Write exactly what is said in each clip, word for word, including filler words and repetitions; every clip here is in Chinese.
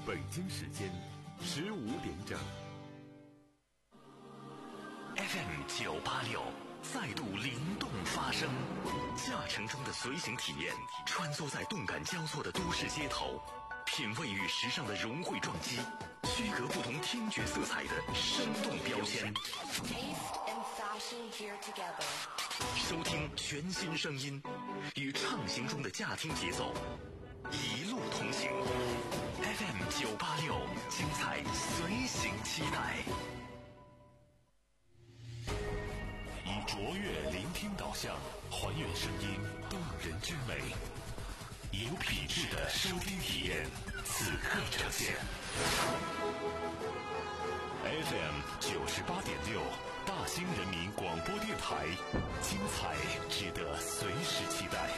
北京时间十五点整。 F M 九八六再度灵动发声，驾乘中的随行体验，穿梭在动感交错的都市街头，品味与时尚的融汇撞击，区隔不同听觉色彩的生动标签。收听全新声音，与畅行中的驾听节奏，一路同行。F M 九八六，精彩随行期待。以卓越聆听导向，还原声音动人之美，以有品质的收听体验，此刻呈现。F M 九十八点六，大兴人民广播电台，精彩值得随时期待。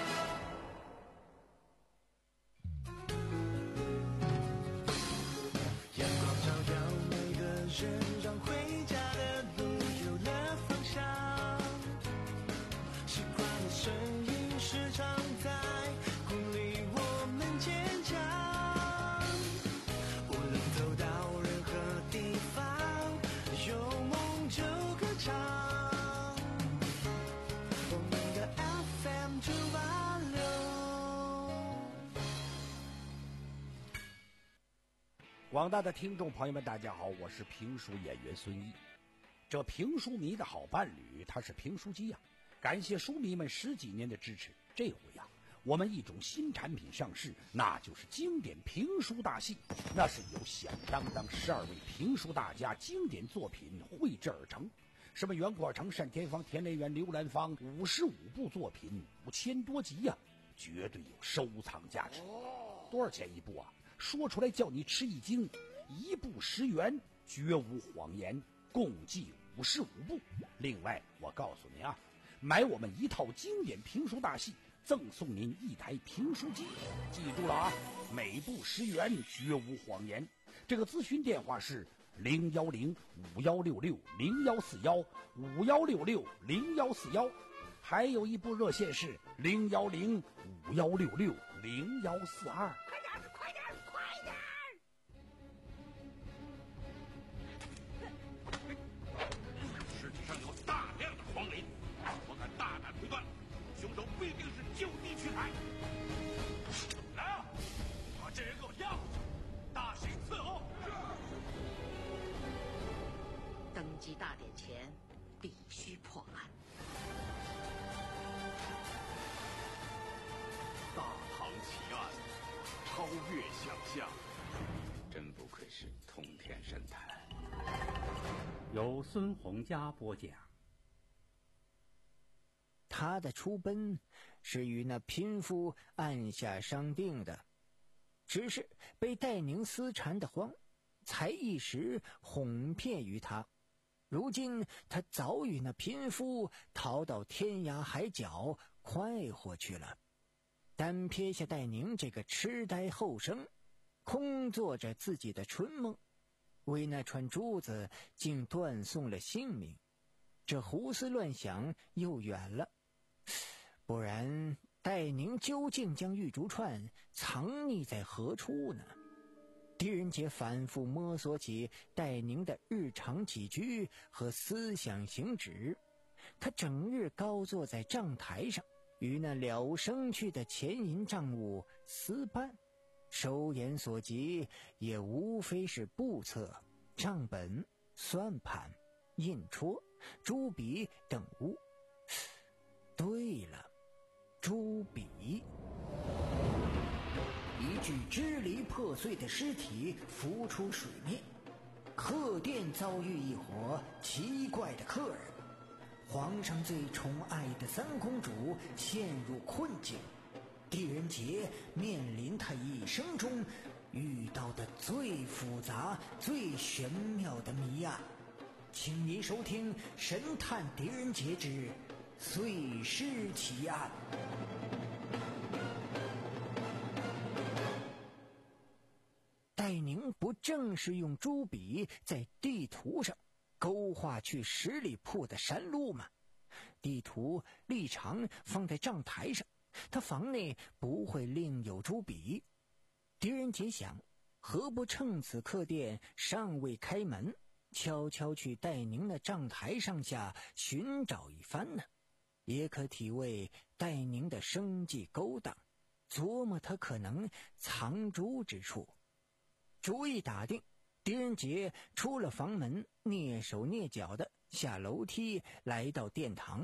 阳光照耀每个人，让回家的路有了方向。习惯的声音时常在鼓励我们坚强。无论走到任何地方，有梦就歌唱。我们的 F M 九八六。 广大的听众朋友们，大家好，我是评书演员孙毅。这评书迷的好伴侣，他是评书机呀、啊。感谢书迷们十几年的支持。这回呀、啊，我们一种新产品上市，那就是经典评书大戏。那是由响当当十二位评书大家经典作品绘制而成。什么袁阔成、单田芳、田连元、刘兰芳，五十五部作品，五千多集呀、啊，绝对有收藏价值。多少钱一部啊？说出来叫你吃一惊，一部十元，绝无谎言，共计五十五部。另外，我告诉你啊，买我们一套经典评书大戏，赠送您一台评书机。记住了啊，每部十元，绝无谎言。这个咨询电话是零幺零五幺六六零幺四幺五幺六六零幺四幺，还有一部热线是零幺零五幺六六零幺四二。 黄林，我敢大胆推断，凶手不一定是就地取材。来啊，把这人给我押回去，大刑伺候。 登基大典前必须破案。 大唐奇案，超越想象， 真不愧是通天神探。 由孙洪佳播讲。 他的出奔是与那贫妇暗下商定的，只是被戴宁私缠得慌，才一时哄骗于他。如今他早与那贫妇逃到天涯海角快活去了，单撇下戴宁这个痴呆后生，空做着自己的春梦，为那串珠子竟断送了性命。这胡思乱想又远了，不然戴宁究竟将玉竹串藏匿在何处呢？狄仁杰反复摸索起戴宁的日常起居和思想行止。他整日高坐在账台上，与那了生去的钱银账务私办，收眼所及也无非是簿册、账本、算盘、印戳、朱笔等物。对了，朱笔。一具支离破碎的尸体浮出水面，客店遭遇一伙奇怪的客人，皇上最宠爱的三公主陷入困境，狄仁杰面临他一生中遇到的最复杂最玄妙的谜案。请您收听《神探狄仁杰之碎尸奇案》。戴宁不正是用朱笔在地图上勾画去十里铺的山路吗？地图立常放在账台上，他房内不会另有朱笔。狄仁杰想， 何不趁此客店尚未开门，悄悄去戴宁的帐台上下寻找一番呢？也可体味戴宁的生计勾当，琢磨他可能藏珠之处。主意打定，狄仁杰出了房门，蹑手蹑脚的下楼梯，来到殿堂。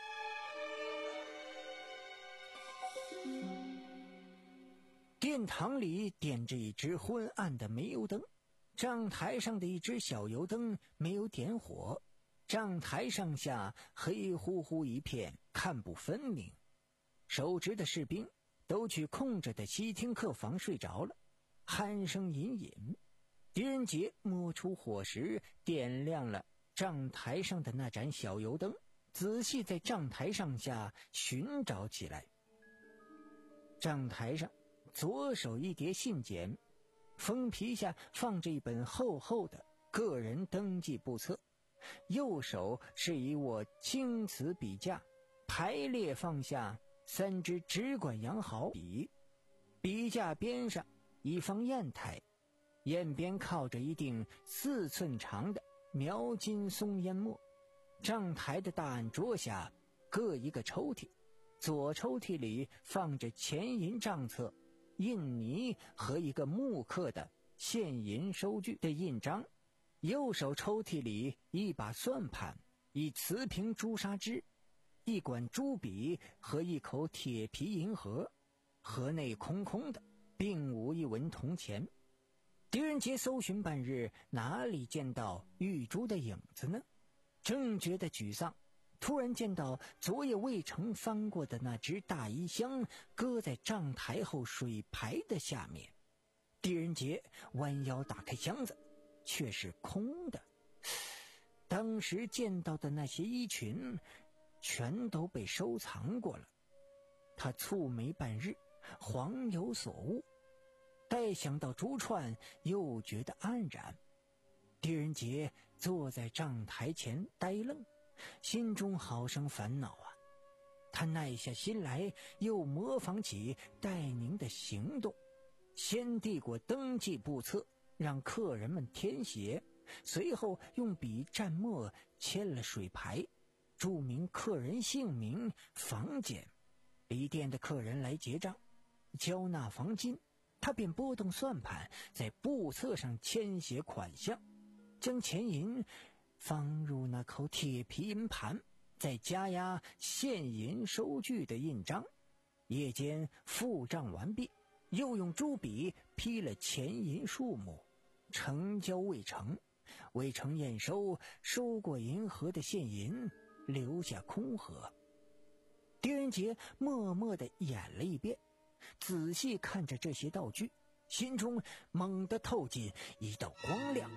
殿堂里点着一只昏暗的煤油灯，帐台上的一只小油灯没有点火，帐台上下黑乎乎一片，看不分明。守值的士兵都去空着的西厅客房睡着了，鼾声隐隐。狄仁杰摸出火石，点亮了帐台上的那盏小油灯，仔细在帐台上下寻找起来。帐台上左手一叠信笺，封皮下放着一本厚厚的个人登记簿册，右手是一握青瓷笔架，排列放下三支直管羊毫笔，笔架边上一方砚台，砚边靠着一锭四寸长的描金松烟墨。帐台的大案桌下各一个抽屉，左抽屉里放着钱银账册、印泥和一个木刻的现银收据的印章，右手抽屉里一把算盘、一瓷瓶朱砂汁、一管朱笔和一口铁皮银盒，盒内空空的，并无一文铜钱。狄仁杰搜寻半日，哪里见到玉珠的影子呢？正觉得沮丧，突然见到昨夜魏成翻过的那只大衣箱搁在帐台后水牌的下面。狄仁杰弯腰打开箱子，却是空的。当时见到的那些衣裙全都被收藏过了。他蹙眉半日，恍有所悟，待想到珠串，又觉得黯然。狄仁杰坐在帐台前呆愣，心中好生烦恼啊。他耐下心来，又模仿起戴宁的行动，先递过登记簿册，让客人们填写，随后用笔蘸墨签了水牌，注明客人姓名、房间。离店的客人来结账，交纳房金，他便拨动算盘，在簿册上签写款项，将钱银放入那口铁皮银盘，再加压现银收据的印章。夜间付账完毕，又用朱笔批了钱银数目，呈交魏成。魏成验收，收过银盒的现银，留下空盒。狄仁杰默默地演了一遍，仔细看着这些道具，心中猛地透进一道光亮，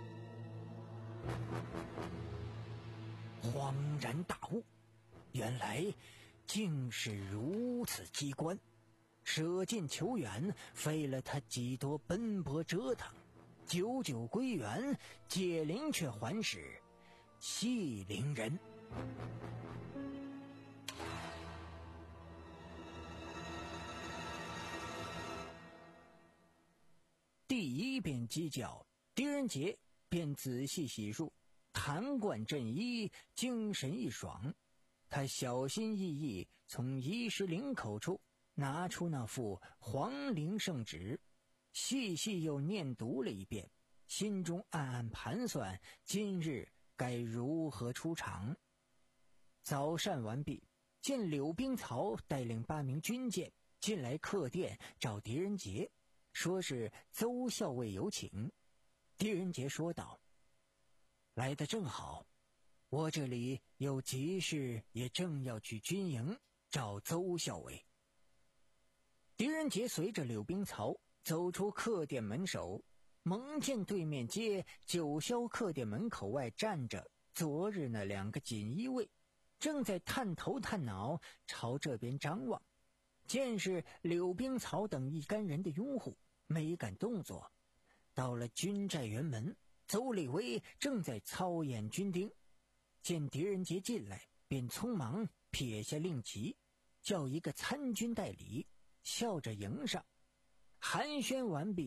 恍然大悟，原来竟是如此机关。舍近求远，费了他几多奔波折腾，久久归元，解铃却还是系铃人。第一遍鸡叫，狄仁杰便仔细洗漱，弹冠振衣，精神一爽。他小心翼翼从衣食领口处拿出那副黄陵圣旨，细细又念读了一遍，心中暗暗盘算今日该如何出场。早膳完毕，见柳冰曹带领八名军舰进来客店找狄仁杰，说是邹校尉有请。狄仁杰说道：来得正好，我这里有急事，也正要去军营找邹校尉。狄仁杰随着柳冰曹走出客店门首，蒙见对面街九霄客店门口外站着昨日那两个锦衣卫，正在探头探脑朝这边张望。见是柳冰曹等一干人的拥护，没敢动作。到了军寨辕门，邹立威正在操演军丁，见狄仁杰进来，便匆忙撇下令旗，叫一个参军代理，笑着迎上。寒暄完毕，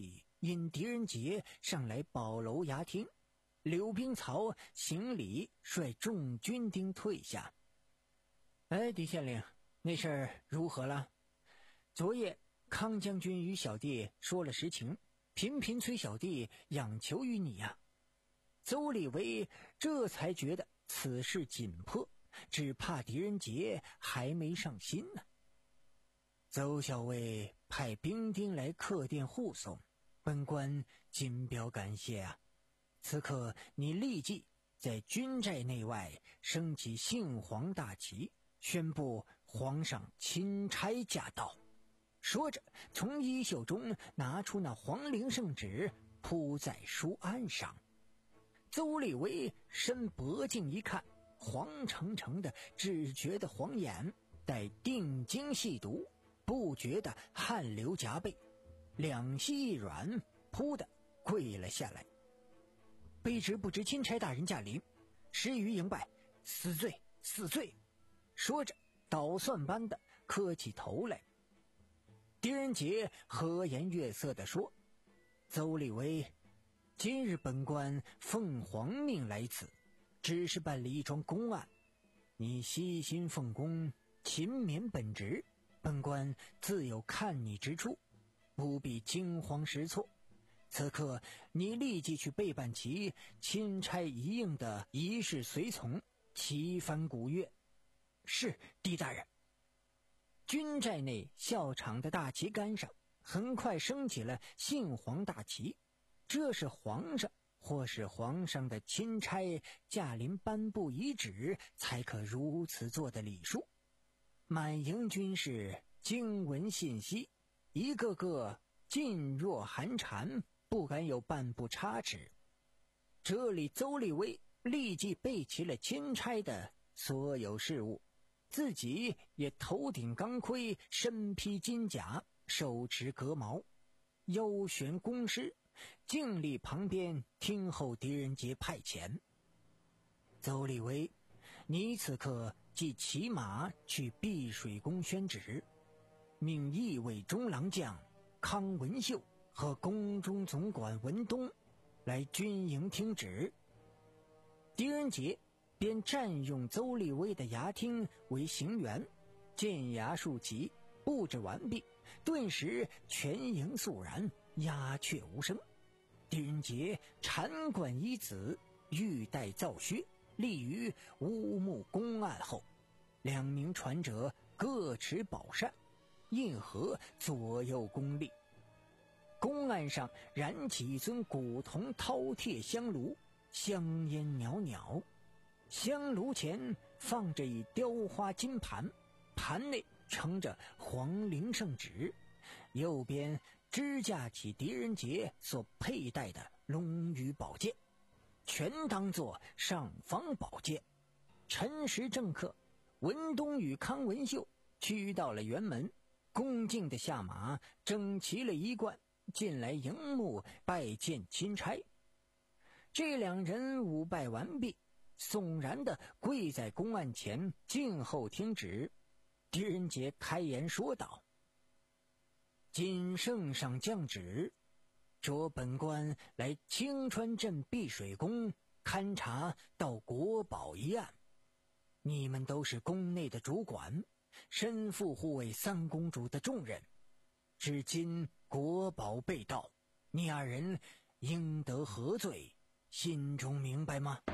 引狄仁杰上来保楼衙厅。柳兵曹行礼，率众军丁退下。哎，狄县令，那事儿如何了？昨夜康将军与小弟说了实情，频频催小弟仰求于你呀、啊。邹立维这才觉得此事紧迫，只怕狄仁杰还没上心呢。邹校尉派兵丁来客店护送，本官谨表感谢啊。此刻你立即在军寨内外升起杏黄大旗，宣布皇上钦差驾到。说着，从衣袖中拿出那黄陵圣旨，铺在书案上。邹立维伸脖颈一看，黄澄澄的只觉得晃眼，待定睛细读，不觉得汗流浃背，两膝一软，扑的跪了下来。卑职不知钦差大人驾临，失于营败，死罪死罪。说着捣蒜般的磕起头来。狄仁杰和颜悦色地说：邹立维，今日本官奉皇命来此，只是办理一桩公案，你悉心奉公，勤勉本职，本官自有看你之处，不必惊慌失措。此刻你立即去备办齐钦差一应的仪式随从，齐翻古乐。是，狄大人。军寨内校场的大旗杆上很快升起了杏黄大旗，这是皇上或是皇上的钦差驾临颁布遗旨才可如此做的礼数。满营军士经闻信息，一个个噤若寒蝉，不敢有半步差池。这里邹立维立即备齐了钦差的所有事务，自己也头顶钢盔，身披金甲，手持戈矛，腰悬弓矢，静立旁边听候狄仁杰派遣。邹立维，你此刻即骑马去碧水宫宣旨，命义卫中郎将康文秀和宫中总管文东来军营听旨。狄仁杰便占用邹立维的衙厅为行辕，建衙竖旗，布置完毕，顿时全营肃然，鸦雀无声。狄仁杰禅冠一子，玉带皂靴，立于乌木公案后，两名传者各持宝扇，印合左右公立。公案上燃起一尊古铜饕餮香炉，香烟袅袅。香炉前放着一雕花金盘，盘内盛着黄陵圣旨，右边支架起狄仁杰所佩戴的龙羽宝剑，全当作尚方宝剑。辰时正刻，文东与康文秀驱到了辕门，恭敬的下马，整齐了衣冠，进来营幕拜见钦差。这两人舞拜完毕，悚然地跪在公案前静候听旨。狄仁杰开言说道：今圣上降旨，着本官来青川镇碧水宫勘察到国宝一案，你们都是宫内的主管，身负护卫三公主的重任，至今国宝被盗，你二人应得何罪，心中明白吗？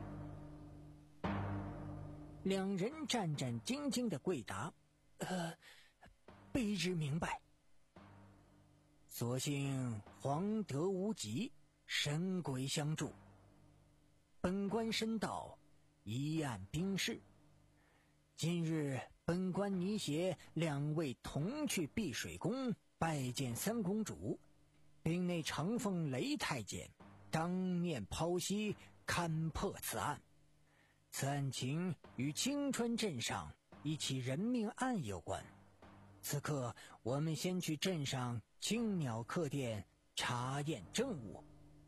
两人战战兢兢地跪答：呃，卑职明白。所幸皇德无极，神鬼相助，本官申到一案兵事。今日本官拟携两位同去碧水宫拜见三公主，并内承奉雷太监当面剖析勘破此案。此案情与青川镇上一起人命案有关。此刻我们先去镇上青鸟客店查验证物。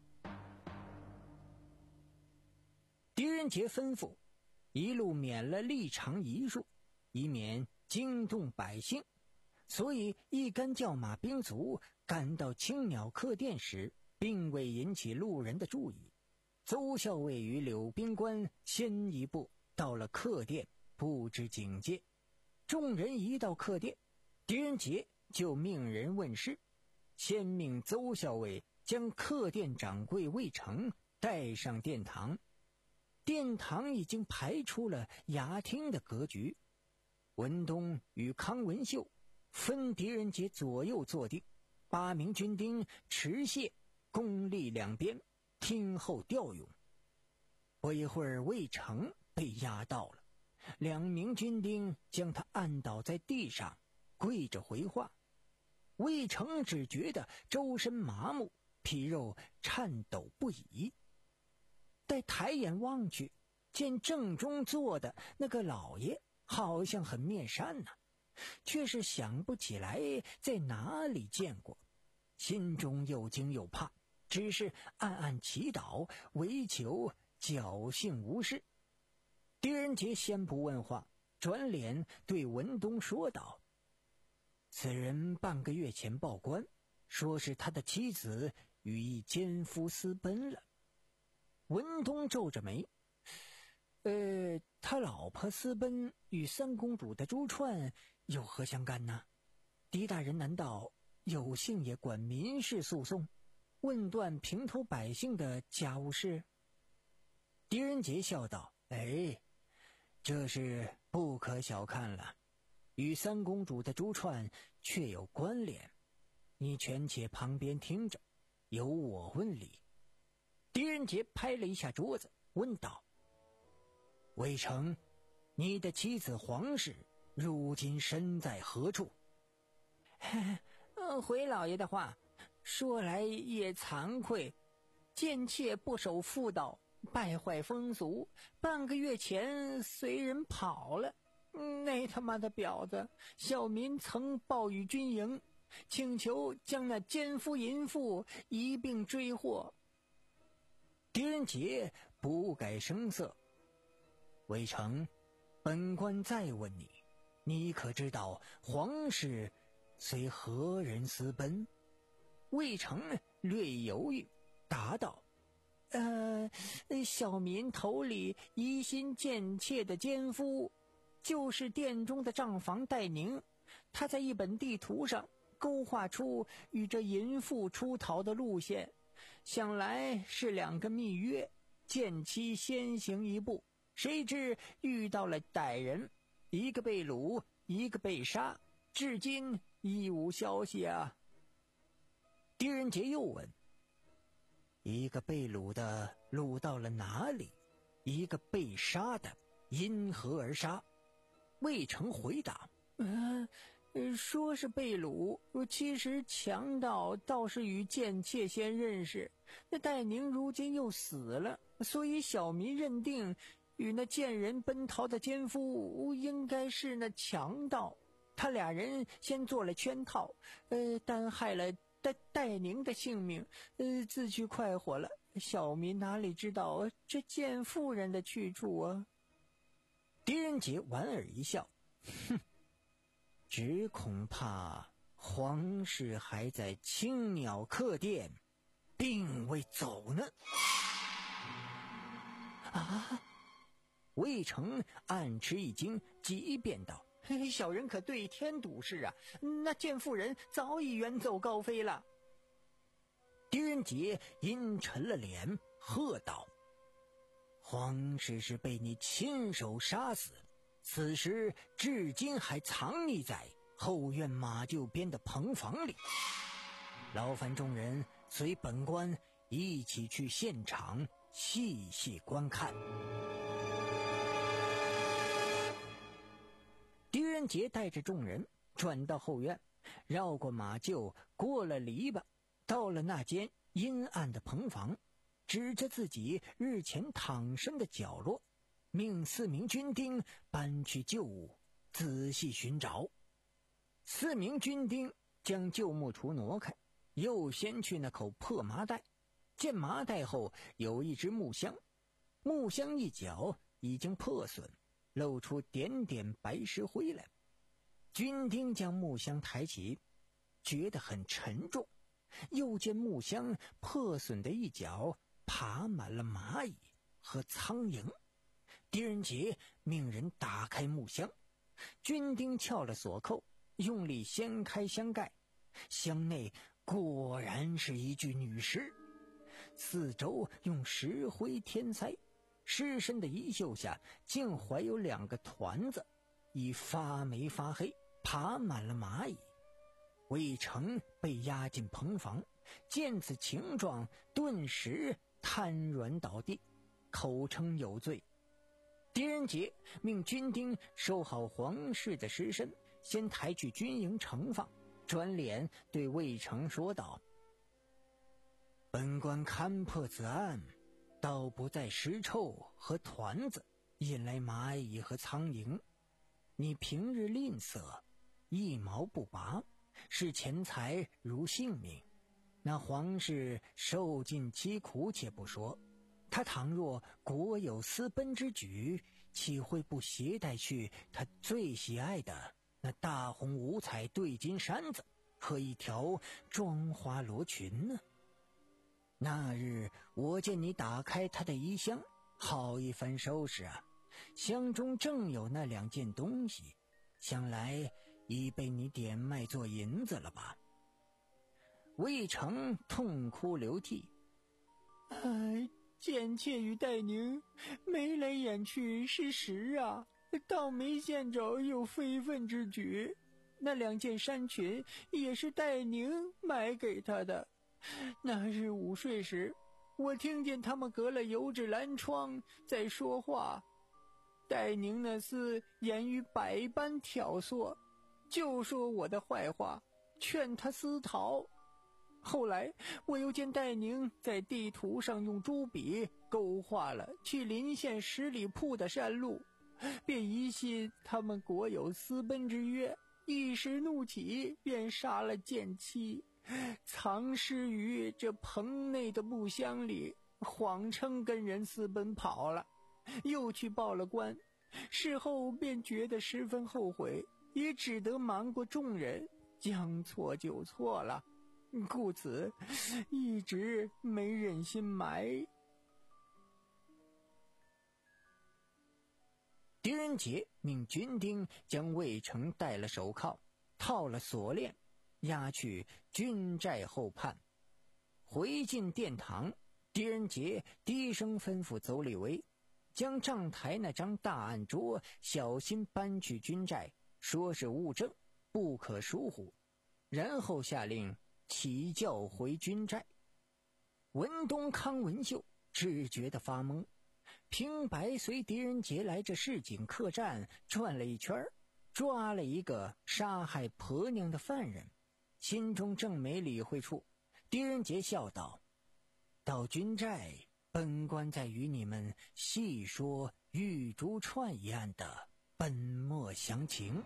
狄仁杰吩咐，一路免了立场遗术，以免惊动百姓。 所以一干叫马兵卒赶到青鸟客店时，并未引起路人的注意。邹校尉与柳宾官先一步到了客店，布置警戒。众人一到客店，狄仁杰就命人问事，先命邹校尉将客店掌柜魏成带上殿堂。殿堂已经排出了衙厅的格局，文东与康文秀分狄仁杰左右坐定，八名军丁持械攻立两边，听候调用。不一会儿，魏成被押到了，两名军丁将他按倒在地上，跪着回话。魏成只觉得周身麻木，皮肉颤抖不已。待抬眼望去，见正中坐的那个老爷好像很面善呐、啊，却是想不起来在哪里见过，心中又惊又怕，只是暗暗祈祷，唯求侥幸无事。狄仁杰先不问话，转脸对文东说道：“此人半个月前报官，说是他的妻子与一奸夫私奔了。”文东皱着眉：“呃，他老婆私奔与三公主的珠串有何相干呢？狄大人难道有幸也管民事诉讼，问断平头百姓的家务事？”狄仁杰笑道：“哎，这事不可小看了，与三公主的珠串确有关联。你权且旁边听着，由我问理。”狄仁杰拍了一下桌子，问道：“魏成，你的妻子黄氏如今身在何处？”回老爷的话，说来也惭愧，贱妾不守妇道，败坏风俗，半个月前随人跑了。那他妈的婊子，小民曾报与军营，请求将那奸夫淫妇一并追获。狄仁杰不改声色：“魏成，本官再问你，你可知道黄氏随何人私奔？”魏成略犹豫，答道：“呃，小民头里疑心贱妾的奸夫，就是殿中的账房戴宁。他在一本地图上勾画出与这淫妇出逃的路线，想来是两个密约，贱妻先行一步，谁知遇到了歹人，一个被掳，一个被杀，至今一无消息啊。”狄仁杰又问：“一个被掳的掳到了哪里？一个被杀的因何而杀？”魏成回答：“呃，说是被掳，其实强盗倒是与贱妾先认识，那戴宁如今又死了，所以小民认定与那贱人奔逃的奸夫应该是那强盗，他俩人先做了圈套，呃，单害了戴戴宁的性命，呃，自去快活了。小民哪里知道这贱妇人的去处啊？”狄仁杰莞尔一笑：“哼，只恐怕黄氏还在青鸟客店，并未走呢。”啊！魏成暗吃一惊，急便道：“小人可对天赌誓啊，那贱妇人早已远走高飞了。”狄仁杰阴沉了脸，喝道：“黄氏是被你亲手杀死，此时至今还藏匿在后院马厩边的棚房里。劳烦众人随本官一起去现场细细观看。”狄仁杰带着众人转到后院，绕过马厩，过了篱笆，到了那间阴暗的棚房，指着自己日前躺身的角落，命四名军丁搬去旧物，仔细寻找。四名军丁将旧木橱挪开，又先去那口破麻袋，见麻袋后有一只木箱，木箱一角已经破损，露出点点白石灰来。 军丁将木箱抬起，觉得很沉重，又见木箱破损的一角爬满了蚂蚁和苍蝇。狄仁杰命人打开木箱，军丁撬了锁扣，用力掀开箱盖，箱内果然是一具女尸，四周用石灰填塞，尸身的衣袖下竟怀有两个团子，已发霉发黑，爬满了蚂蚁。魏成被押进棚房，见此情状，顿时瘫软倒地，口称有罪。狄仁杰命军丁收好皇室的尸身，先抬去军营盛放，转脸对魏成说道：本官勘破此案，倒不在尸臭和团子引来蚂蚁和苍蝇，你平日吝啬，一毛不拔，视钱财如性命，那皇室受尽其苦且不说，他倘若国有私奔之举，岂会不携带去他最喜爱的那大红五彩对金衫子和一条妆花罗裙呢？那日我见你打开他的衣箱，好一番收拾啊，箱中正有那两件东西，想来已被你点卖做银子了吧？魏成痛哭流涕，哎，贱妾与戴宁眉来眼去是实啊，倒没见着有非分之举。那两件衫裙也是戴宁买给他的。那日午睡时，我听见他们隔了油纸蓝窗在说话，戴宁那厮言语百般挑唆，就说我的坏话，劝他私逃。后来我又见戴宁在地图上用朱笔勾画了去临县十里铺的山路，便疑心他们国有私奔之约，一时怒起，便杀了贱妻，藏尸于这棚内的木箱里，谎称跟人私奔跑了，又去报了官。事后便觉得十分后悔，也只得瞒过众人，将错就错了，故此一直没忍心埋。狄仁杰命军丁将魏成戴了手铐，套了锁链，押去军寨后判。回进殿堂，狄仁杰低声吩咐邹立威，将账台那张大案桌小心搬去军寨，说是物证，不可疏忽，然后下令起轿回军寨。文东、康文秀只觉得发懵。平白随狄仁杰来这市井客栈转了一圈，抓了一个杀害婆娘的犯人，心中正没理会处，狄仁杰笑道：到军寨，本官再与你们细说玉珠串一案的本末详情。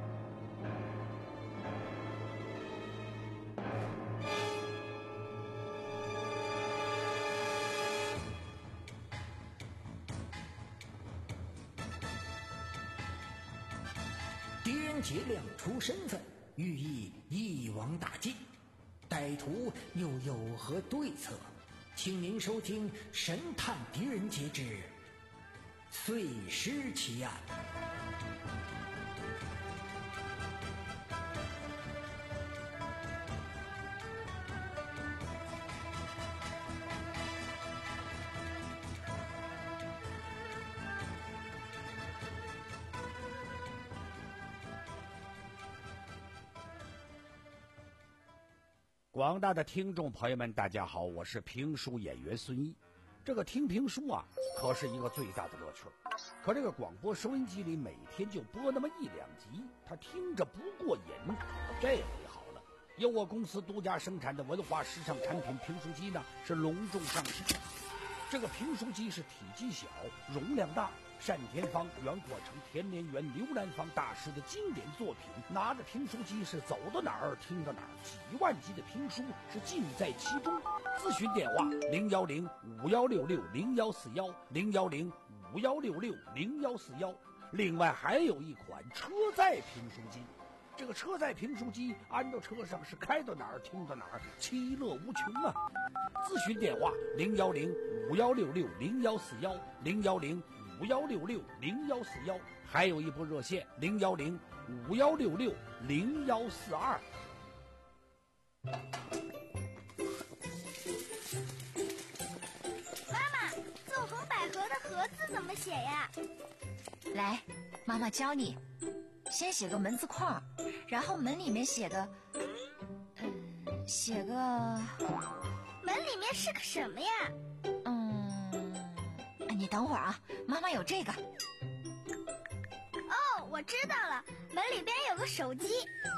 狄仁杰亮出身份，寓意一网打尽，歹徒又有何对策？请您收听《神探狄仁杰之碎尸奇案》。 广大的听众朋友们，大家好，我是评书演员孙一。这个听评书啊，可是一个最大的乐趣。可这个广播收音机里每天就播那么一两集，他听着不过瘾。这回好了，由我公司独家生产的文化时尚产品评书机呢，是隆重上市。这个评书机是体积小，容量大，单田芳、袁阔成、田连元、刘兰芳大师的经典作品，拿着评书机是走到哪儿听到哪儿，几万集的评书是尽在其中。咨询电话零幺零五幺六六零幺四幺零幺零五幺六六零幺四幺。另外还有一款车载评书机， 这个车载评书机安到车上是开到哪儿听到哪儿，其乐无穷啊！咨询电话零幺零五幺六六零幺四幺零幺零五幺六六零幺四幺，还有一部热线零幺零五幺六六零幺四二。 妈妈，纵横捭阖的阖字怎么写呀？ 来，妈妈教你。先写个门字框，然后门里面写个，嗯，写个。 门里面是个什么呀？ 嗯，你等会儿啊，妈妈有这个。 哦，我知道了，门里边有个手机。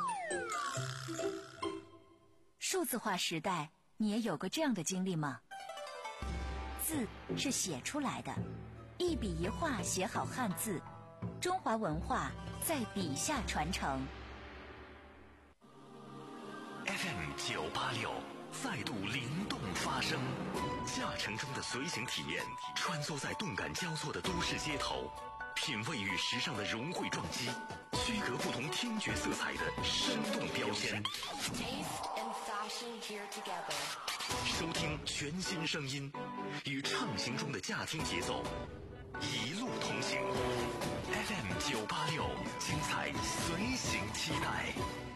数字化时代，你也有过这样的经历吗？字是写出来的，一笔一画写好汉字，中华文化在笔下传承。 F M 九八六再度灵动发声，驾乘中的随行体验，穿梭在动感交错的都市街头，品味与时尚的融汇撞击，区隔不同听觉色彩的生动标签。收听全新声音，与畅行中的驾听节奏，一路同行。F M 九八六，精彩随行期待。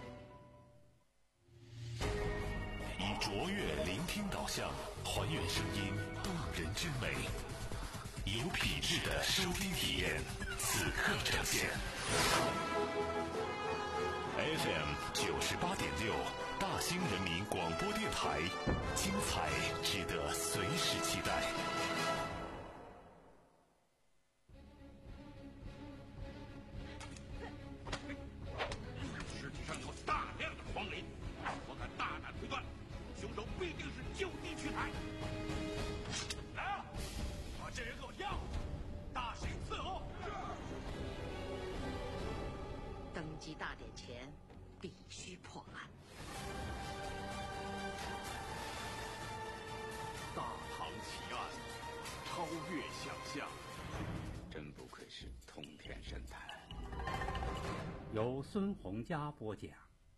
以卓越聆听导向，还原声音动人之美，有品质的收听体验，此刻呈现。F M 九十八点六，大兴人民广播电台，精彩值得随时期待。 大典前必须破案。 大唐奇案，超越想象， 真不愧是通天神探。 由孙洪佳播讲。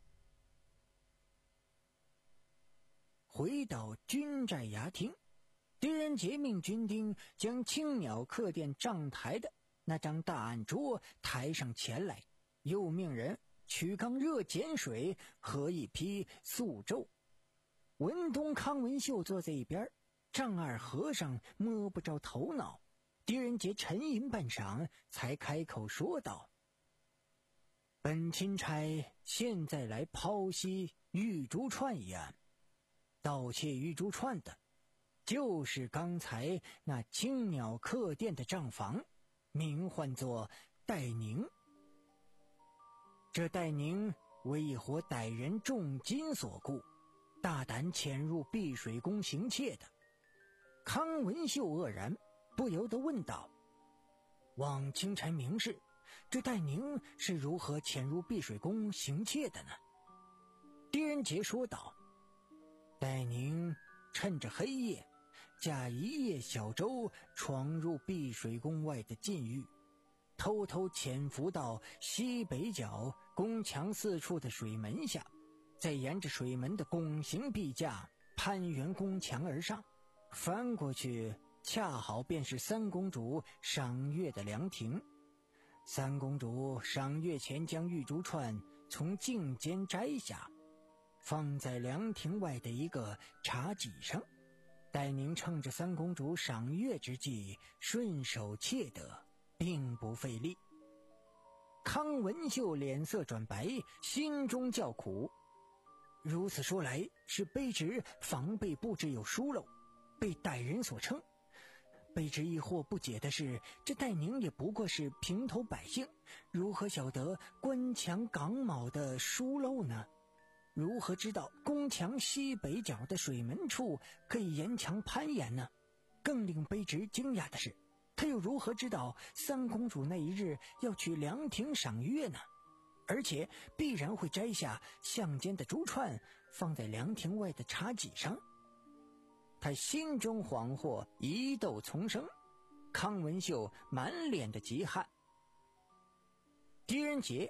回到军寨衙厅，狄仁杰命军丁将青鸟客店账台的那张大案桌抬上前来。 又命人取缸热碱水和一批素粥。文东、康文秀坐在一边，丈二和尚摸不着头脑。狄仁杰沉吟半晌，才开口说道：“本钦差现在来剖析玉珠串一案，盗窃玉珠串的，就是刚才那青鸟客店的账房，名唤作戴宁。” 这戴宁为一伙歹人重金所雇，大胆潜入碧水宫行窃的。康文秀愕然，不由得问道：“望钦差明示，这戴宁是如何潜入碧水宫行窃的呢？”狄仁杰说道：“戴宁趁着黑夜，驾一叶小舟闯入碧水宫外的禁域。 偷偷潜伏到西北角宫墙四处的水门下，再沿着水门的拱形壁架攀援宫墙而上，翻过去恰好便是三公主赏月的凉亭。三公主赏月前将玉珠串从镜间摘下，放在凉亭外的一个茶几上。戴宁趁着三公主赏月之际，顺手窃得。 并不费力。康文秀脸色转白，心中叫苦。如此说来，是卑职防备布置有疏漏，被歹人所称。卑职疑惑不解的是，这戴宁也不过是平头百姓，如何晓得关墙岗卯的疏漏呢？如何知道宫墙西北角的水门处可以沿墙攀岩呢？更令卑职惊讶的是。 他又如何知道三公主那一日要去凉亭赏月呢？而且必然会摘下项间的珠串，放在凉亭外的茶几上。他心中恍惚，疑窦丛生。康文秀满脸的急汗。狄仁杰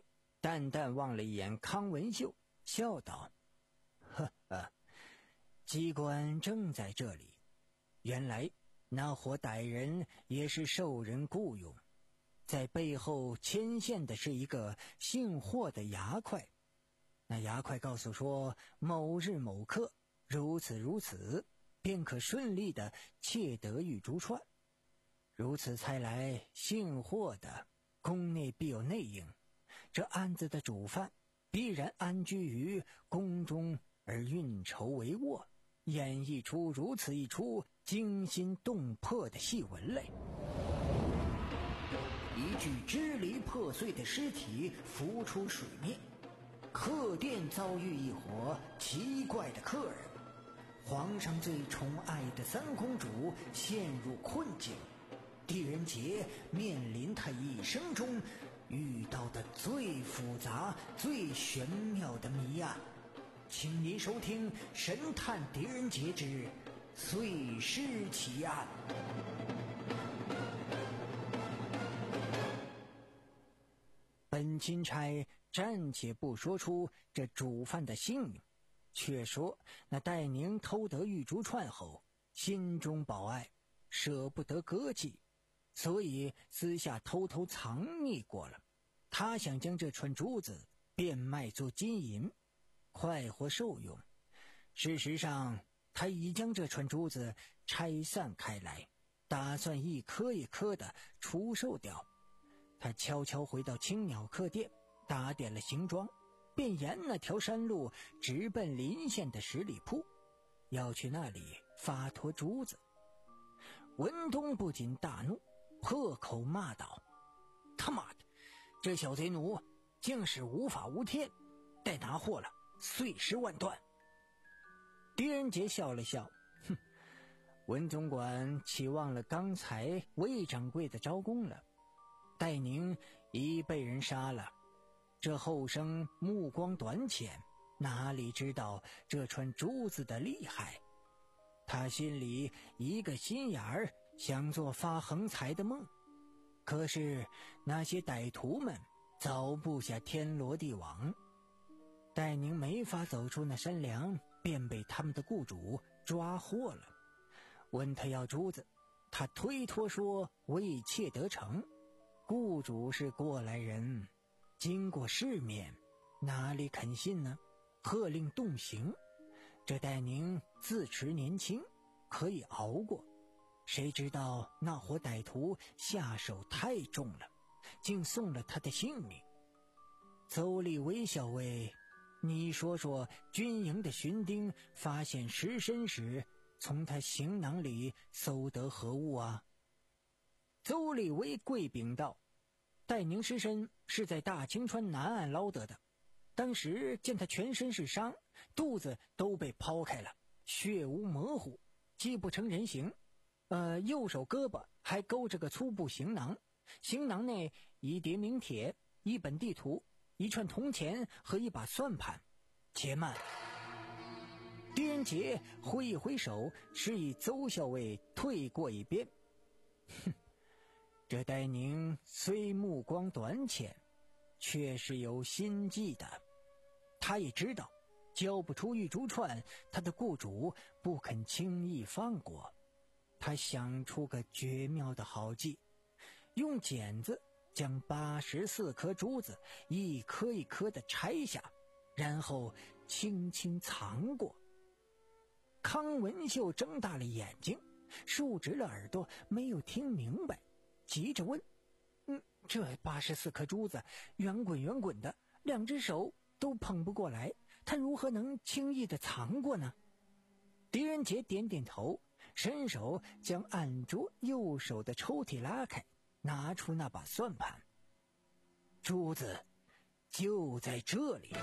淡淡望了一眼康文秀，笑道：呵呵，机关正在这里。原来那伙歹人也是受人雇佣，在背后牵线的是一个姓霍的牙快。那牙快告诉说，某日某刻如此如此，便可顺利的窃得玉珠串。如此猜来，姓霍的宫内必有内应，这案子的主犯必然安居于宫中，而运筹帷幄，演绎出如此一出惊心动魄的戏文来。一具支离破碎的尸体浮出水面，客店遭遇一伙奇怪的客人，皇上最宠爱的三公主陷入困境，狄仁杰面临他一生中遇到的最复杂最玄妙的谜案。请您收听《神探狄仁杰之碎尸奇案》。本钦差暂且不说出这主犯的姓名，却说那戴宁偷得玉珠串后，心中保爱，舍不得割弃，所以私下偷偷藏匿过了。他想将这串珠子变卖做金银，快活受用。事实上，他已将这串珠子拆散开来，打算一颗一颗的出售掉。他悄悄回到青鸟客店，打点了行装，便沿那条山路直奔临县的十里铺，要去那里发脱珠子。文东不禁大怒，破口骂道：他妈的，这小贼奴竟是无法无天，待拿货了碎尸万段。狄仁杰笑了笑，哼，文总管岂忘了刚才魏掌柜的招供了？戴宁已被人杀了，这后生目光短浅，哪里知道这串珠子的厉害？他心里一个心眼儿，想做发横财的梦，可是那些歹徒们早布下天罗地网，戴宁没法走出那山梁，便被他们的雇主抓获了。问他要珠子，他推脱说未窃得逞。雇主是过来人，经过世面，哪里肯信呢？喝令动刑。这戴宁自持年轻，可以熬过，谁知道那伙歹徒下手太重了，竟送了他的性命。邹立威校尉，你说说，军营的巡丁发现尸身时，从他行囊里搜得何物啊？邹立威跪禀道：戴宁尸身是在大清川南岸捞得的，当时见他全身是伤，肚子都被剖开了，血污模糊，既不成人形。呃，右手胳膊还勾着个粗布行囊，行囊内一叠名帖，一本地图，一串铜钱和一把算盘。且慢！狄仁杰挥一挥手，示意邹校尉退过一边。哼，这戴宁虽目光短浅，却是有心计的。他也知道交不出玉珠串，他的雇主不肯轻易放过。他想出个绝妙的好计，用剪子将八十四颗珠子一颗一颗的拆下，然后轻轻藏过。康文秀睁大了眼睛，竖直了耳朵，没有听明白，急着问：嗯，这八十四颗珠子圆滚圆滚的，两只手都捧不过来，他如何能轻易的藏过呢？狄仁杰点点头，伸手将按住右手的抽屉拉开，拿出那把算盘。珠子就在这里。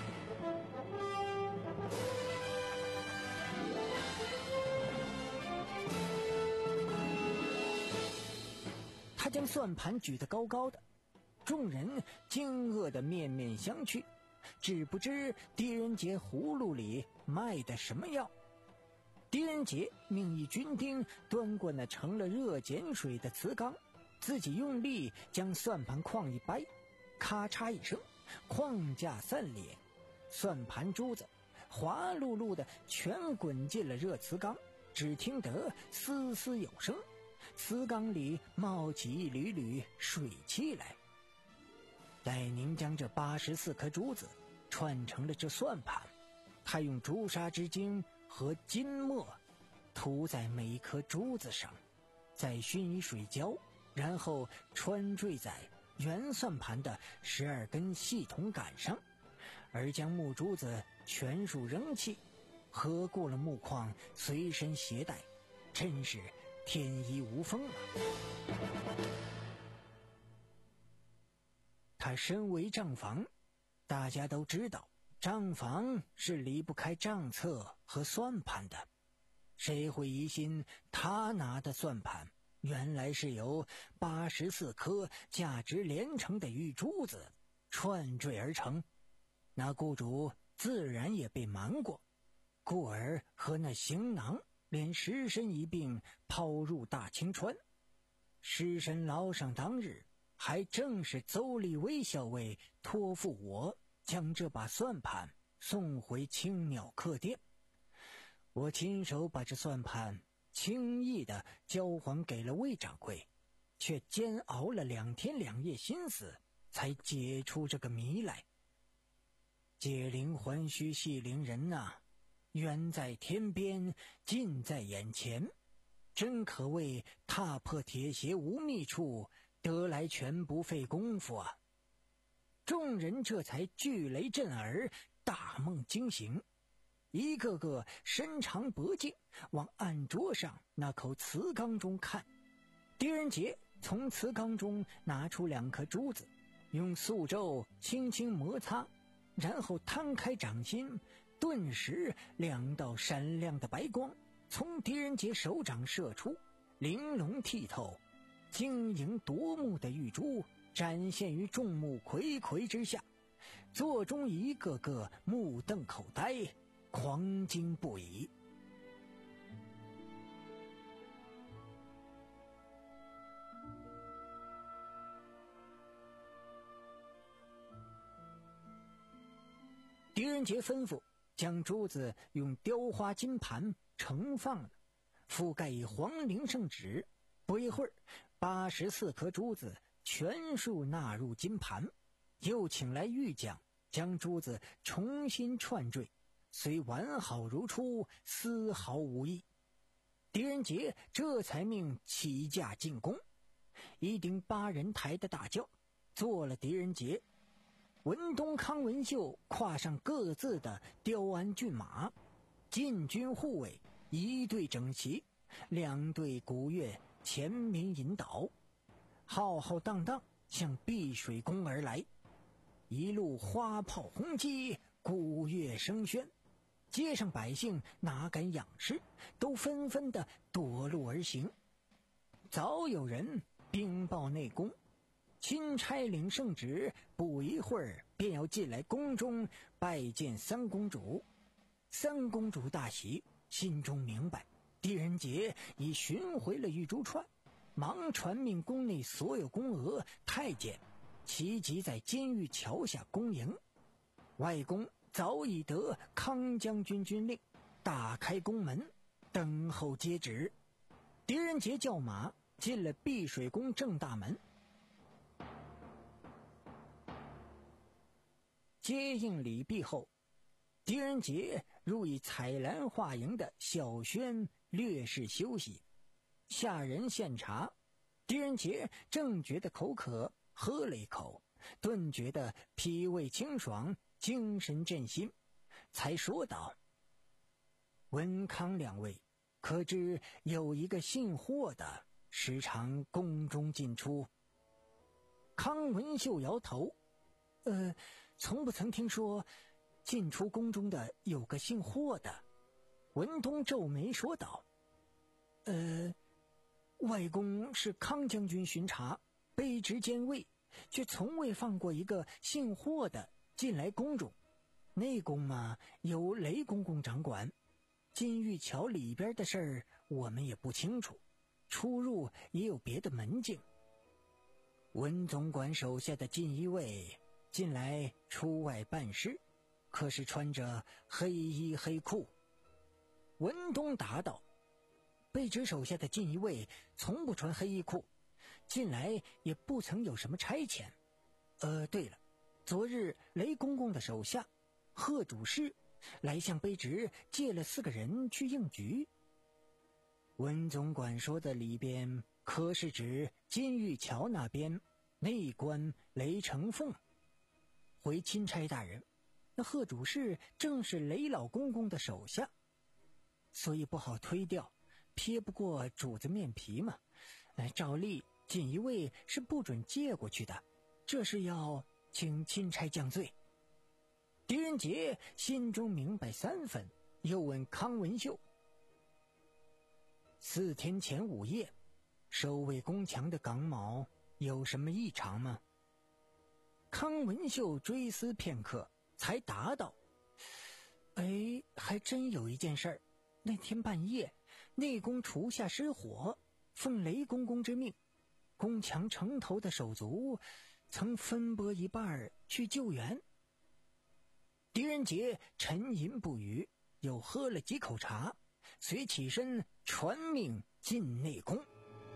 他将算盘举得高高的，众人惊愕的面面相觑，只不知狄仁杰葫芦里卖的什么药。狄仁杰命一军丁端过那盛了热碱水的瓷缸，自己用力将算盘框一掰，咔嚓一声， 框架散裂，算盘珠子滑漉漉的全滚进了热瓷缸，只听得嘶嘶有声，瓷缸里冒起一缕缕水汽来。戴宁将这八十四颗珠子串成了这算盘，他用朱砂之精和金墨涂在每一颗珠子上，再熏以水胶，然后穿坠在圆算盘的十二根细铜杆上，而将木珠子全数扔弃，合过了木框随身携带，真是天衣无缝啊。他身为账房，大家都知道账房是离不开账册和算盘的，谁会疑心他拿的算盘原来是由八十四颗价值连城的玉珠子串缀而成？那雇主自然也被瞒过，故而和那行囊连尸身一并抛入大清川。尸身捞上当日，还正是邹立威校尉托付我将这把算盘送回青鸟客店。我亲手把这算盘轻易地交还给了魏掌柜，却煎熬了两天两夜心思，才解出这个谜来。解铃还须系铃人呐、啊，远在天边，近在眼前，真可谓踏破铁鞋无觅处，得来全不费功夫啊！众人这才巨雷震耳，大梦惊醒，一个个伸长脖颈往案桌上那口瓷缸中看。狄仁杰从瓷缸中拿出两颗珠子，用素咒轻轻摩擦，然后摊开掌心，顿时两道闪亮的白光从狄仁杰手掌射出，玲珑剔透，晶莹夺目的玉珠展现于众目睽睽之下，座中一个个目瞪口呆，狂惊不已。狄仁杰吩咐将珠子用雕花金盘盛放了，覆盖以黄绫圣纸。不一会儿，八十四颗珠子全数纳入金盘，又请来玉匠将珠子重新串缀，虽完好如初，丝毫无异。狄仁杰这才命起驾进宫，一顶八人抬的大轿坐了狄仁杰，文东、康文秀跨上各自的雕鞍骏马，禁军护卫一队整齐，两队鼓乐前民引导，浩浩荡荡向碧水宫而来。一路花炮轰击，鼓乐声喧，街上百姓哪敢仰视，都纷纷的夺路而行。早有人禀报内宫，钦差领圣旨，不一会儿便要进来宫中拜见三公主。三公主大喜，心中明白狄仁杰已寻回了玉珠串，忙传命宫内所有宫娥太监齐集在监狱桥下恭迎。外宫早已得康将军军令，打开宫门等候接旨。狄仁杰叫马进了碧水宫正大门，接应礼毕后，狄仁杰入以彩兰画营的小轩略事休息。下人献茶，狄仁杰正觉得口渴，喝了一口，顿觉得脾胃清爽，精神振心，才说道：文康两位，可知有一个姓霍的时常宫中进出？康文秀摇头，呃，从不曾听说进出宫中的有个姓霍的。文东皱眉说道：呃，外公是康将军巡查，卑职监卫，却从未放过一个姓霍的进来宫中。内宫嘛，由雷公公掌管，金玉桥里边的事儿我们也不清楚，出入也有别的门径。文总管手下的锦衣卫近来出外办事，可是穿着黑衣黑裤。文东答道：卑职手下的近一位从不穿黑衣裤，近来也不曾有什么差遣。呃，对了，昨日雷公公的手下贺主事来向卑职借了四个人去应局。文总管说的里边可是指金玉桥那边内官雷承凤。回钦差大人，那贺主事正是雷老公公的手下，所以不好推掉，撇不过主子面皮嘛。哎，照例锦衣卫是不准借过去的，这是要请钦差降罪。狄仁杰心中明白三分，又问康文秀：四天前午夜，守卫宫墙的岗卯有什么异常吗？康文秀追思片刻，才答道：哎，还真有一件事儿。那天半夜，内宫厨下失火，奉雷公公之命，宫墙城头的手足曾分拨一半去救援。狄仁杰沉吟不语，又喝了几口茶，遂起身传命进内宫。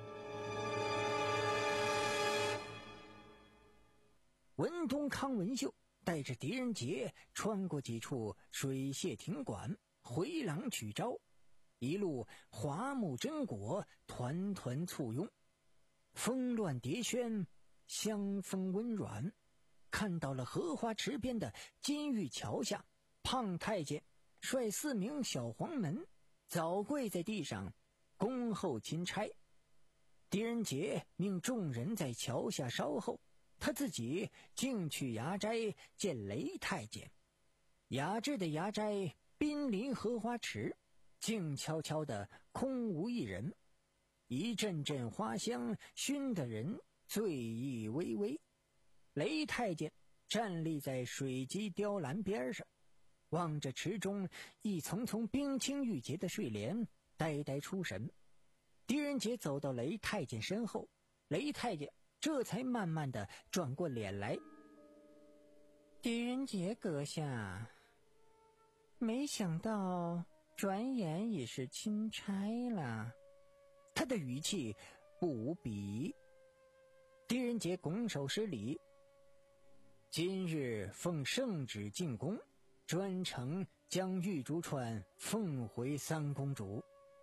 文东、康文秀带着狄仁杰穿过几处水榭亭馆，回廊取招，一路华木榛果，团团簇拥，峰峦叠轩，香风温软。看到了荷花池边的金玉桥下，胖太监率四名小黄门早跪在地上恭候钦差。狄仁杰命众人在桥下稍候，他自己径去衙斋见雷太监。雅致的衙斋濒临荷花池，静悄悄的，空无一人，一阵阵花香熏得人醉意微微。雷太监站立在水基雕栏边上，望着池中一丛丛冰清玉洁的睡莲，呆呆出神。狄仁杰走到雷太监身后，雷太监这才慢慢的转过脸来。狄仁杰阁下，没想到转眼已是钦差了。他的语气不无鄙夷。狄仁杰拱手施礼：今日奉圣旨进宫，专程将玉珠钏奉回三公主。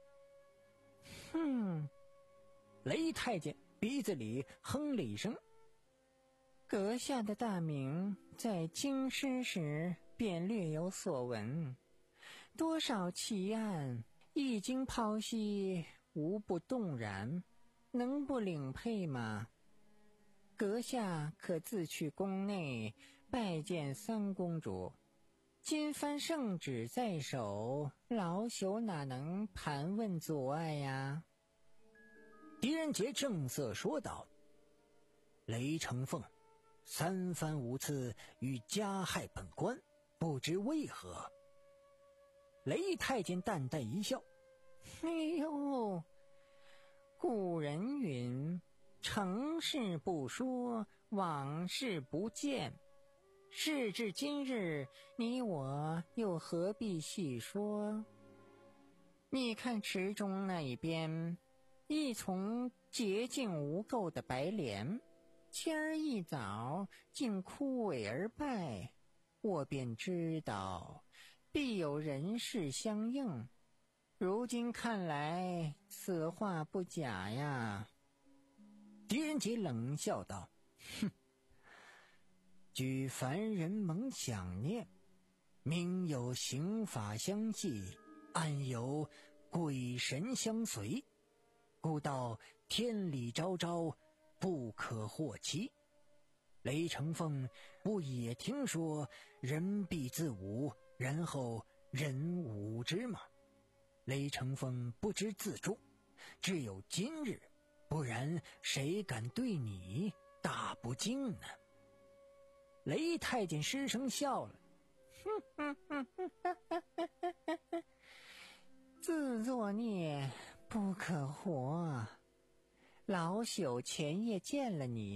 哼！雷太监鼻子里哼了一声：阁下的大名在京师时便略有所闻，多少奇案一经剖析，无不动然，能不领配吗？阁下可自去宫内拜见三公主，今番圣旨在手，老朽哪能盘问阻碍呀？狄仁杰正色说道：雷承凤三番五次欲加害本官，不知为何。雷太监淡淡一笑：哎呦，古人云，成事不说，往事不见。事至今日，你我又何必细说？你看池中那一边，一丛洁净无垢的白莲，今儿一早竟枯萎而败，我便知道必有人事相应。如今看来，此话不假呀。狄仁杰冷笑道：哼，举凡人蒙想念，明有刑法相系，暗有鬼神相随，故道天理昭昭，不可或欺。雷承凤不也听说人必自侮，然后人侮之吗？雷承凤不知自重，只有今日，不然谁敢对你大不敬呢？雷太监失声笑了：哼哼哼哼，自作孽不可活。老朽前夜见了你，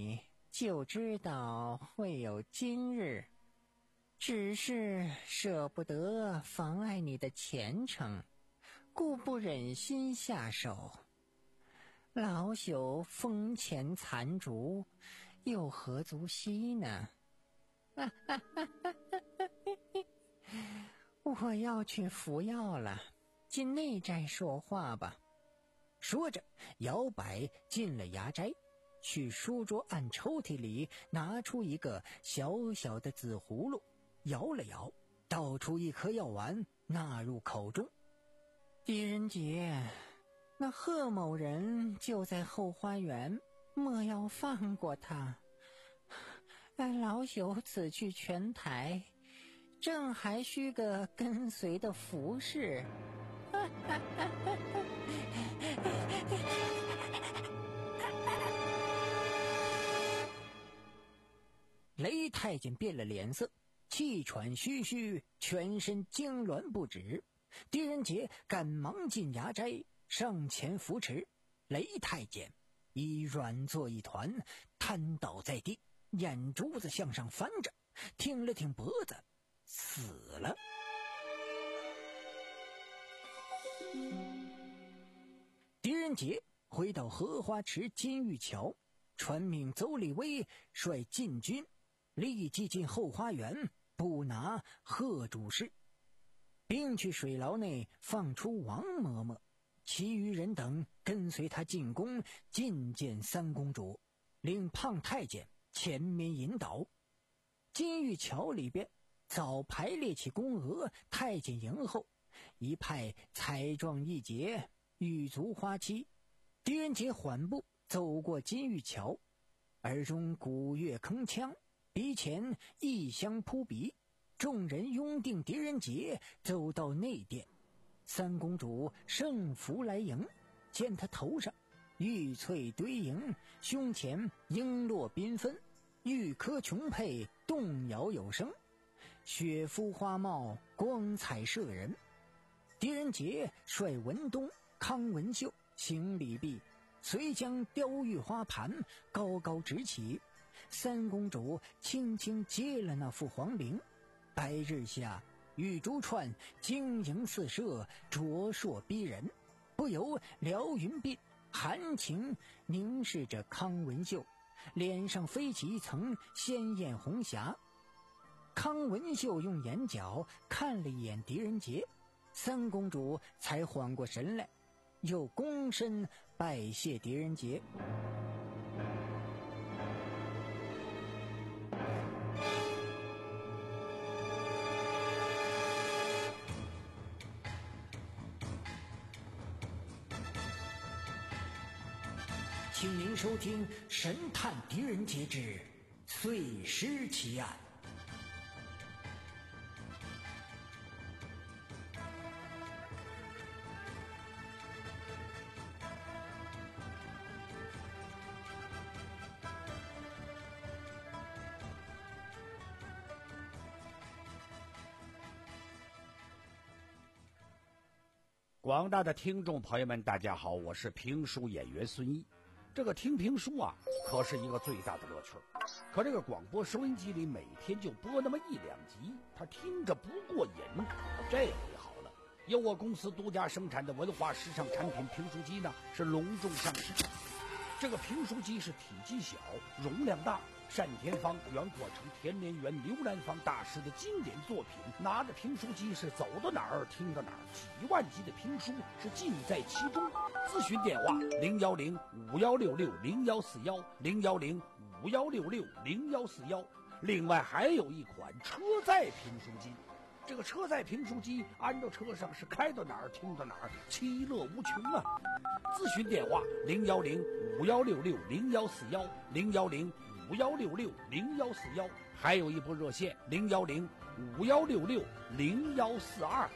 就知道会有今日，只是舍不得妨碍你的前程，故不忍心下手。老朽风前残烛，又何足惜呢？我要去服药了，进内寨说话吧。说着，摇摆进了衙斋，去书桌案抽屉里拿出一个小小的紫葫芦，摇了摇，倒出一颗药丸，纳入口中。狄仁杰，那贺某人就在后花园，莫要放过他。老朽此去泉台，正还需个跟随的服侍。雷太监变了脸色，气喘吁吁，全身痉挛不止。狄仁杰赶忙进衙斋，上前扶持。雷太监已软作一团，瘫倒在地，眼珠子向上翻着，挺了挺脖子，死了。狄仁杰回到荷花池金玉桥，传命邹立威率禁军立即进后花园捕拿贺主事，并去水牢内放出王嬷嬷，其余人等跟随他进宫觐见三公主，令胖太监前面引导。金玉桥里边早排列起宫娥、太监迎候，一派彩妆一节，玉足花期。狄仁杰缓步走过金玉桥，耳中鼓乐铿锵，鼻前异香扑鼻，众人拥定狄仁杰走到内殿。三公主盛服来迎，见他头上玉翠堆迎，胸前璎珞缤纷，玉科琼佩，动摇有声，雪肤花貌，光彩摄人。狄仁杰率文东、康文秀行礼毕，遂将雕玉花盘高高执起。三公主轻轻接了那副黄绫，白日下玉珠串晶莹四射，灼烁逼人，不由辽云鬓含情凝视着康文秀，脸上飞起一层鲜艳红霞。康文秀用眼角看了一眼狄仁杰，三公主才缓过神来，又躬身拜谢狄仁杰。请您收听《神探狄仁杰之碎尸奇案》。 广大的听众朋友们，大家好，我是评书演员孙一。这个听评书啊，可是一个最大的乐趣。可这个广播收音机里每天就播那么一两集，他听着不过瘾。这回好了，由我公司独家生产的文化时尚产品评书机呢，是隆重上市。这个评书机是体积小，容量大，单田芳、袁阔成、田连元、刘兰芳大师的经典作品，拿着评书机是走到哪儿听到哪儿，几万集的评书是尽在其中。咨询电话零幺零五幺六六零幺四幺零幺零五幺六六零幺四幺。另外还有一款车载评书机，这个车载评书机安到车上是开到哪儿听到哪儿，其乐无穷啊！咨询电话零幺零五幺六六零幺四幺零幺零五幺六六零幺四幺，还有一部热线零幺零五幺六六零幺四二。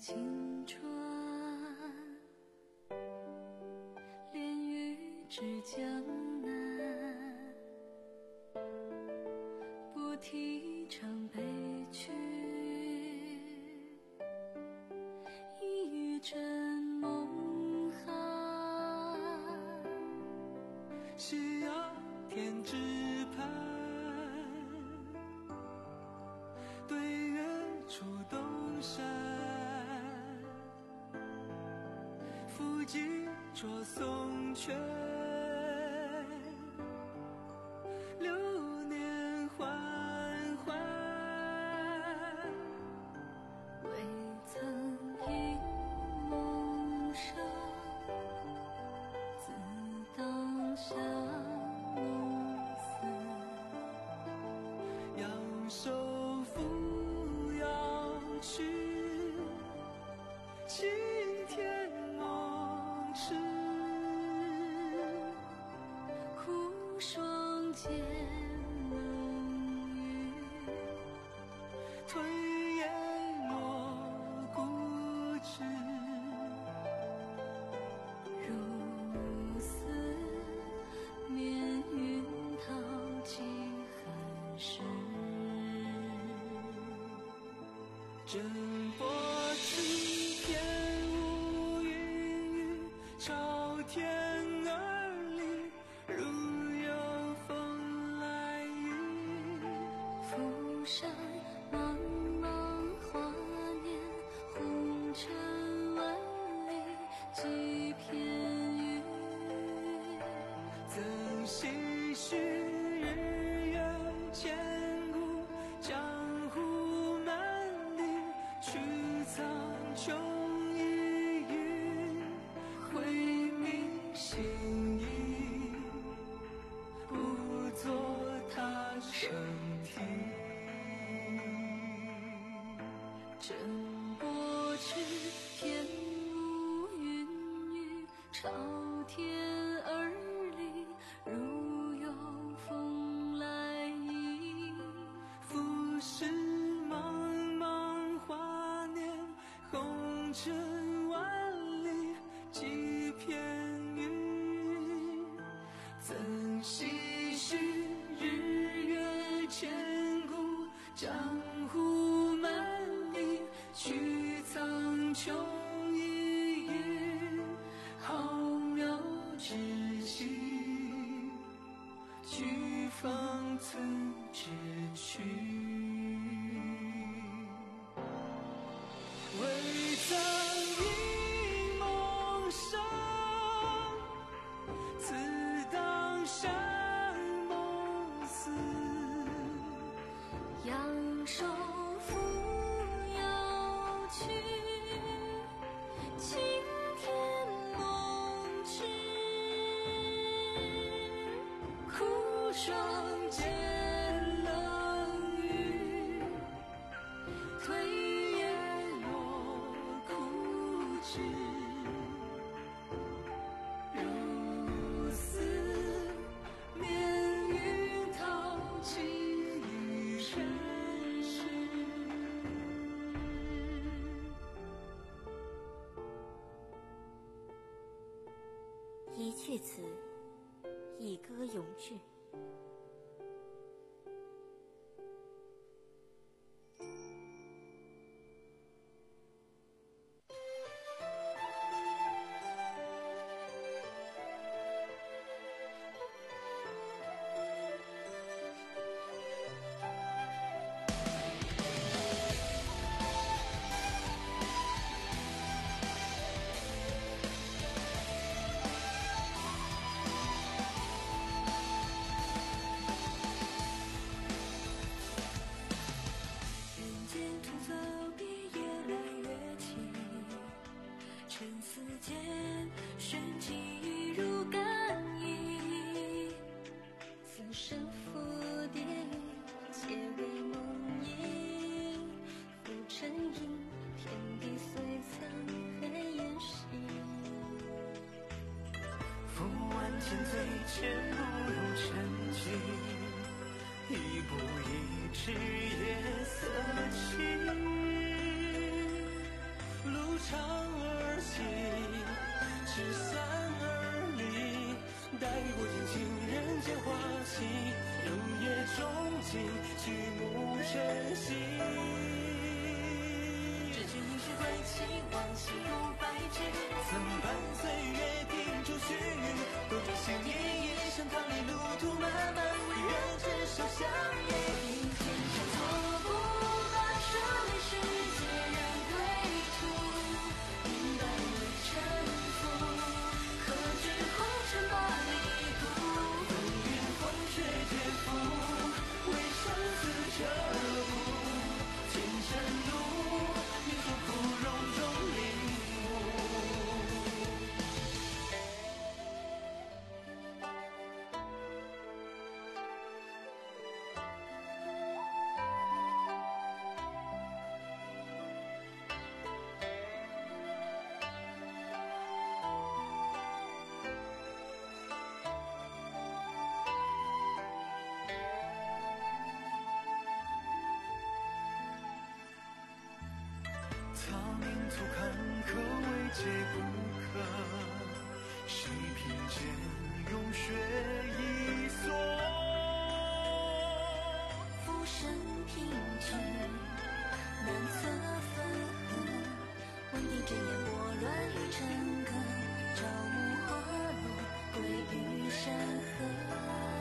青春，炼狱之江南，不提倡悲剧，一语真梦寒。 夕阳天之畔，对月出东山，抚今着松泉，流年缓缓， 未曾因梦伤，自当下梦死， 仰首扶摇去，青天梦痴， 哭霜渐冷雨， 褪烟落孤枝， 如思绵云涛起寒食。 震波之天无云雨，朝天而立，如有风来雨。 浮山茫茫华年，红尘万里几片云。 曾唏嘘日月千古，江湖漫里去苍穹一隅，挥明心意，不作他生题。 震波之天无云雨，朝天而立，如有风来移。 浮世茫茫华年，红尘万里几片云。曾唏嘘日月千古，江湖漫里去苍穹一隅。浩渺之气，去方寸之躯。未曾因梦伤，自当下梦死。 仰首扶摇去，青天梦痴， 哭霜渐冷雨，褪烟落枯枝。如思绵云涛起一身事。 一去此，一歌永志。 人间途走比夜来越近，沉思间玄机如感应，此生覆蝶皆为梦萦，浮沉影，天地虽曾黑烟熄。 负万千醉千步入沉寂，一步一枝夜色起，路晨曦。 这句你是归期，往昔如白驹， 曾伴岁月听出须臾，多种心意，一生堂里路途漫漫，唯愿执手相依。 一天生错不把生离世界人归途，平淡为沉浮，何惧红尘把离孤， 风云风雪皆负，为生死蛰伏，前尘路，你说苦容中领悟。草民途坎坷，未解不可。谁品剑用血一锁？ 浮生凭据，难测分合。问地之言，拨乱于尘歌。朝暮花落，归于山河。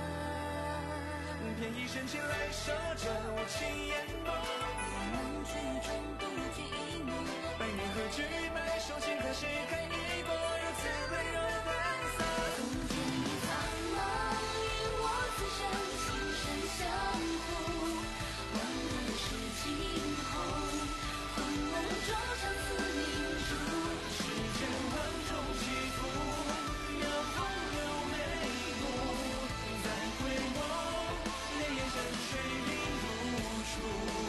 偏一身前来守着无情眼眸。 难曲中独具一幕。 百年何惧白首情可是开一波，如此温柔淡洒。 空间一苍茫，与我此生情深相互。往日是惊鸿，魂梦中相思凝住。 世间万种起伏，要风流眉目。再回眸，泪眼山水映如初。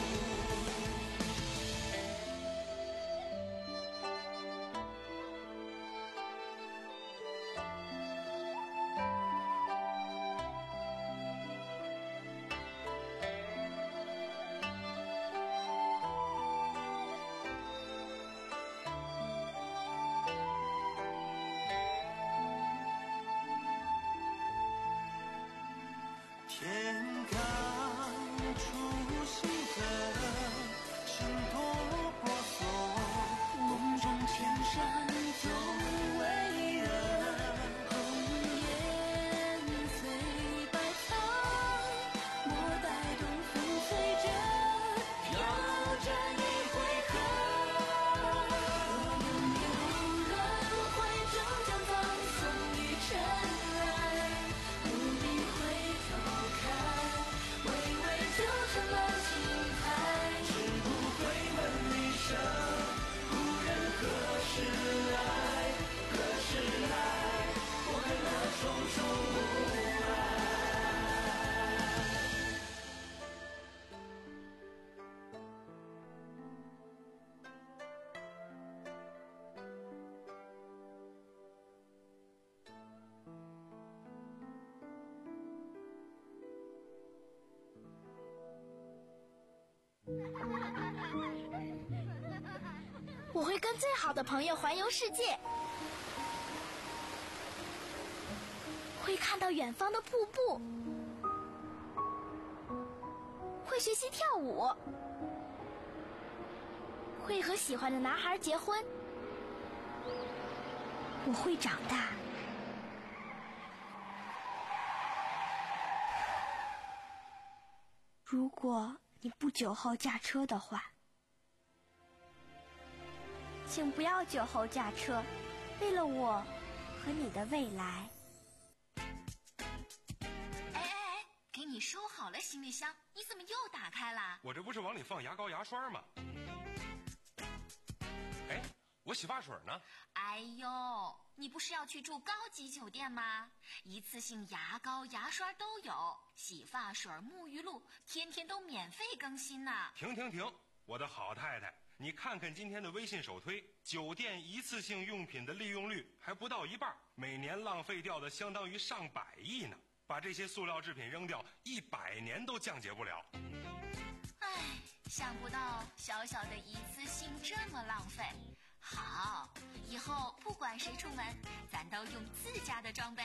天刚初醒的尘土婆娑， 梦中千山总为人。红颜随百草，莫待东风吹着，飘战一回合。我拥有轮回，终将葬送于尘埃。不必回头看，微微就成了青苔。 只不会问一声，故人何时来？何时来？我看那重重雾霭。 我会跟最好的朋友环游世界，会看到远方的瀑布，会学习跳舞，会和喜欢的男孩结婚。我会长大。如果你不酒后驾车的话，请不要酒后驾车，为了我和你的未来。 哎哎哎，给你收好了行李箱，你怎么又打开了？ 我这不是往里放牙膏牙刷吗？哎，我洗发水呢？ 哎呦，你不是要去住高级酒店吗？一次性牙膏牙刷都有，洗发水沐浴露天天都免费更新呢。 停停停，我的好太太，你看看今天的微信首推，酒店一次性用品的利用率还不到一半，每年浪费掉的相当于上百亿呢。把这些塑料制品扔掉，一百年都降解不了。 唉，想不到小小的一次性这么浪费。好，以后不管谁出门，咱都用自家的装备。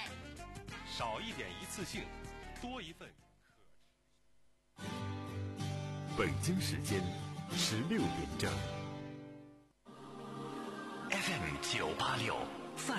少一点一次性，多一份。 北京时间十六点整。 F M 九八六。